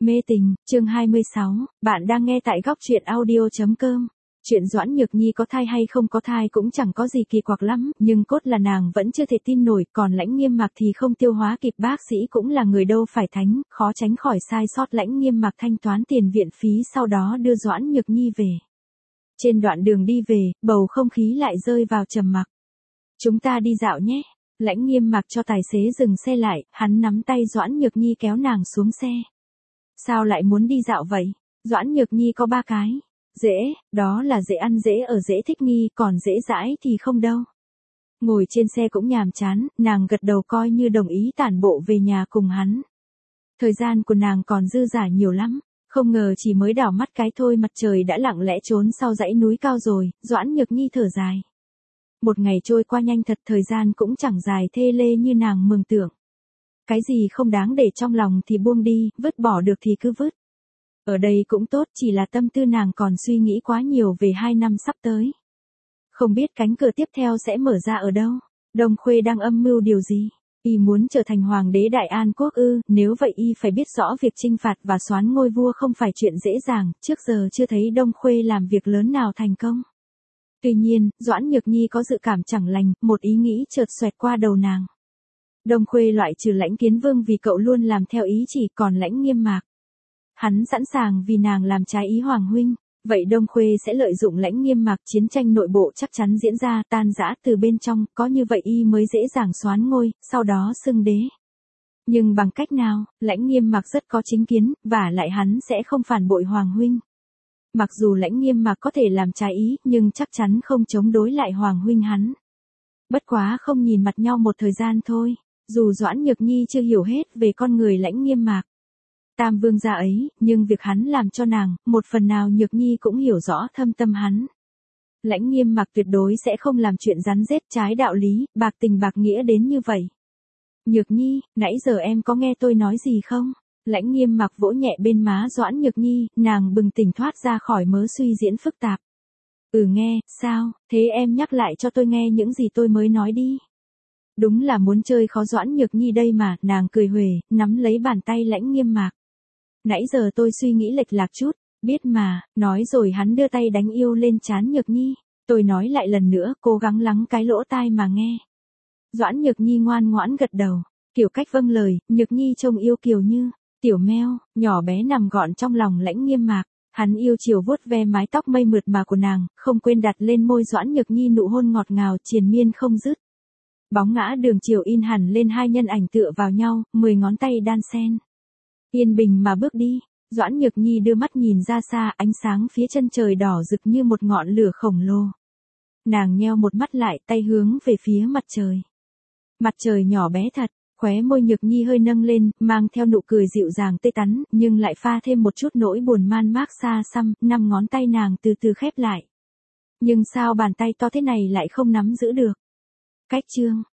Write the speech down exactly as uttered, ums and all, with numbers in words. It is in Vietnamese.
Mê tình, chương hai mươi sáu, bạn đang nghe tại góc truyện audio chấm com. Chuyện Doãn Nhược Nhi có thai hay không có thai cũng chẳng có gì kỳ quặc lắm, nhưng cốt là nàng vẫn chưa thể tin nổi, còn Lãnh Nghiêm Mạc thì không tiêu hóa kịp. Bác sĩ cũng là người đâu phải thánh, khó tránh khỏi sai sót. Lãnh Nghiêm Mạc thanh toán tiền viện phí, sau đó đưa Doãn Nhược Nhi về. Trên đoạn đường đi về, bầu không khí lại rơi vào trầm mặc. Chúng ta đi dạo nhé. Lãnh Nghiêm Mạc cho tài xế dừng xe lại, hắn nắm tay Doãn Nhược Nhi kéo nàng xuống xe. Sao lại muốn đi dạo vậy? Doãn Nhược Nhi có ba cái. Dễ, đó là dễ ăn dễ ở dễ thích nghi, còn dễ dãi thì không đâu. Ngồi trên xe cũng nhàm chán, nàng gật đầu coi như đồng ý tản bộ về nhà cùng hắn. Thời gian của nàng còn dư dả nhiều lắm, không ngờ chỉ mới đảo mắt cái thôi mặt trời đã lặng lẽ trốn sau dãy núi cao rồi. Doãn Nhược Nhi thở dài. Một ngày trôi qua nhanh thật, thời gian cũng chẳng dài thê lê như nàng mường tượng. Cái gì không đáng để trong lòng thì buông đi, vứt bỏ được thì cứ vứt. Ở đây cũng tốt, chỉ là tâm tư nàng còn suy nghĩ quá nhiều về hai năm sắp tới. Không biết cánh cửa tiếp theo sẽ mở ra ở đâu. Đông Khuê đang âm mưu điều gì? Y muốn trở thành hoàng đế Đại An quốc ư? Nếu vậy y phải biết rõ việc chinh phạt và soán ngôi vua không phải chuyện dễ dàng, trước giờ chưa thấy Đông Khuê làm việc lớn nào thành công. Tuy nhiên, Doãn Nhược Nhi có dự cảm chẳng lành, một ý nghĩ chợt xoẹt qua đầu nàng. Đông Khuê loại trừ Lãnh Kiến Vương vì cậu luôn làm theo ý chỉ, còn Lãnh Nghiêm Mạc, hắn sẵn sàng vì nàng làm trái ý hoàng huynh. Vậy Đông Khuê sẽ lợi dụng Lãnh Nghiêm Mạc, chiến tranh nội bộ chắc chắn diễn ra, tan rã từ bên trong, có như vậy y mới dễ dàng soán ngôi, sau đó xưng đế. Nhưng bằng cách nào? Lãnh Nghiêm Mạc rất có chính kiến, và lại hắn sẽ không phản bội hoàng huynh. Mặc dù Lãnh Nghiêm Mạc có thể làm trái ý, nhưng chắc chắn không chống đối lại hoàng huynh hắn. Bất quá không nhìn mặt nhau một thời gian thôi, dù Doãn Nhược Nhi chưa hiểu hết về con người Lãnh Nghiêm Mạc, Tam Vương gia ấy, nhưng việc hắn làm cho nàng, một phần nào Nhược Nhi cũng hiểu rõ thâm tâm hắn. Lãnh Nghiêm Mạc tuyệt đối sẽ không làm chuyện rắn rết trái đạo lý, bạc tình bạc nghĩa đến như vậy. Nhược Nhi, nãy giờ em có nghe tôi nói gì không? Lãnh Nghiêm Mạc vỗ nhẹ bên má Doãn Nhược Nhi, nàng bừng tỉnh thoát ra khỏi mớ suy diễn phức tạp. Ừ nghe, sao, thế em nhắc lại cho tôi nghe những gì tôi mới nói đi. Đúng là muốn chơi khó Doãn Nhược Nhi đây mà, nàng cười huề, nắm lấy bàn tay Lãnh Nghiêm Mạc. Nãy giờ tôi suy nghĩ lệch lạc chút, biết mà, nói rồi hắn đưa tay đánh yêu lên trán Nhược Nhi. Tôi nói lại lần nữa, cố gắng lắng cái lỗ tai mà nghe. Doãn Nhược Nhi ngoan ngoãn gật đầu, kiểu cách vâng lời. Nhược Nhi trông yêu kiều như tiểu mèo, nhỏ bé nằm gọn trong lòng Lãnh Nghiêm Mạc. Hắn yêu chiều vuốt ve mái tóc mây mượt mà của nàng, không quên đặt lên môi Doãn Nhược Nhi nụ hôn ngọt ngào triền miên không dứt. Bóng ngã đường chiều in hẳn lên hai nhân ảnh tựa vào nhau, mười ngón tay đan xen. Yên bình mà bước đi. Doãn Nhược Nhi đưa mắt nhìn ra xa, ánh sáng phía chân trời đỏ rực như một ngọn lửa khổng lồ. Nàng nheo một mắt lại, tay hướng về phía mặt trời. Mặt trời nhỏ bé thật, khóe môi Nhược Nhi hơi nâng lên, mang theo nụ cười dịu dàng tươi tắn, nhưng lại pha thêm một chút nỗi buồn man mác xa xăm. Năm ngón tay nàng từ từ khép lại. Nhưng sao bàn tay to thế này lại không nắm giữ được? Cách chương,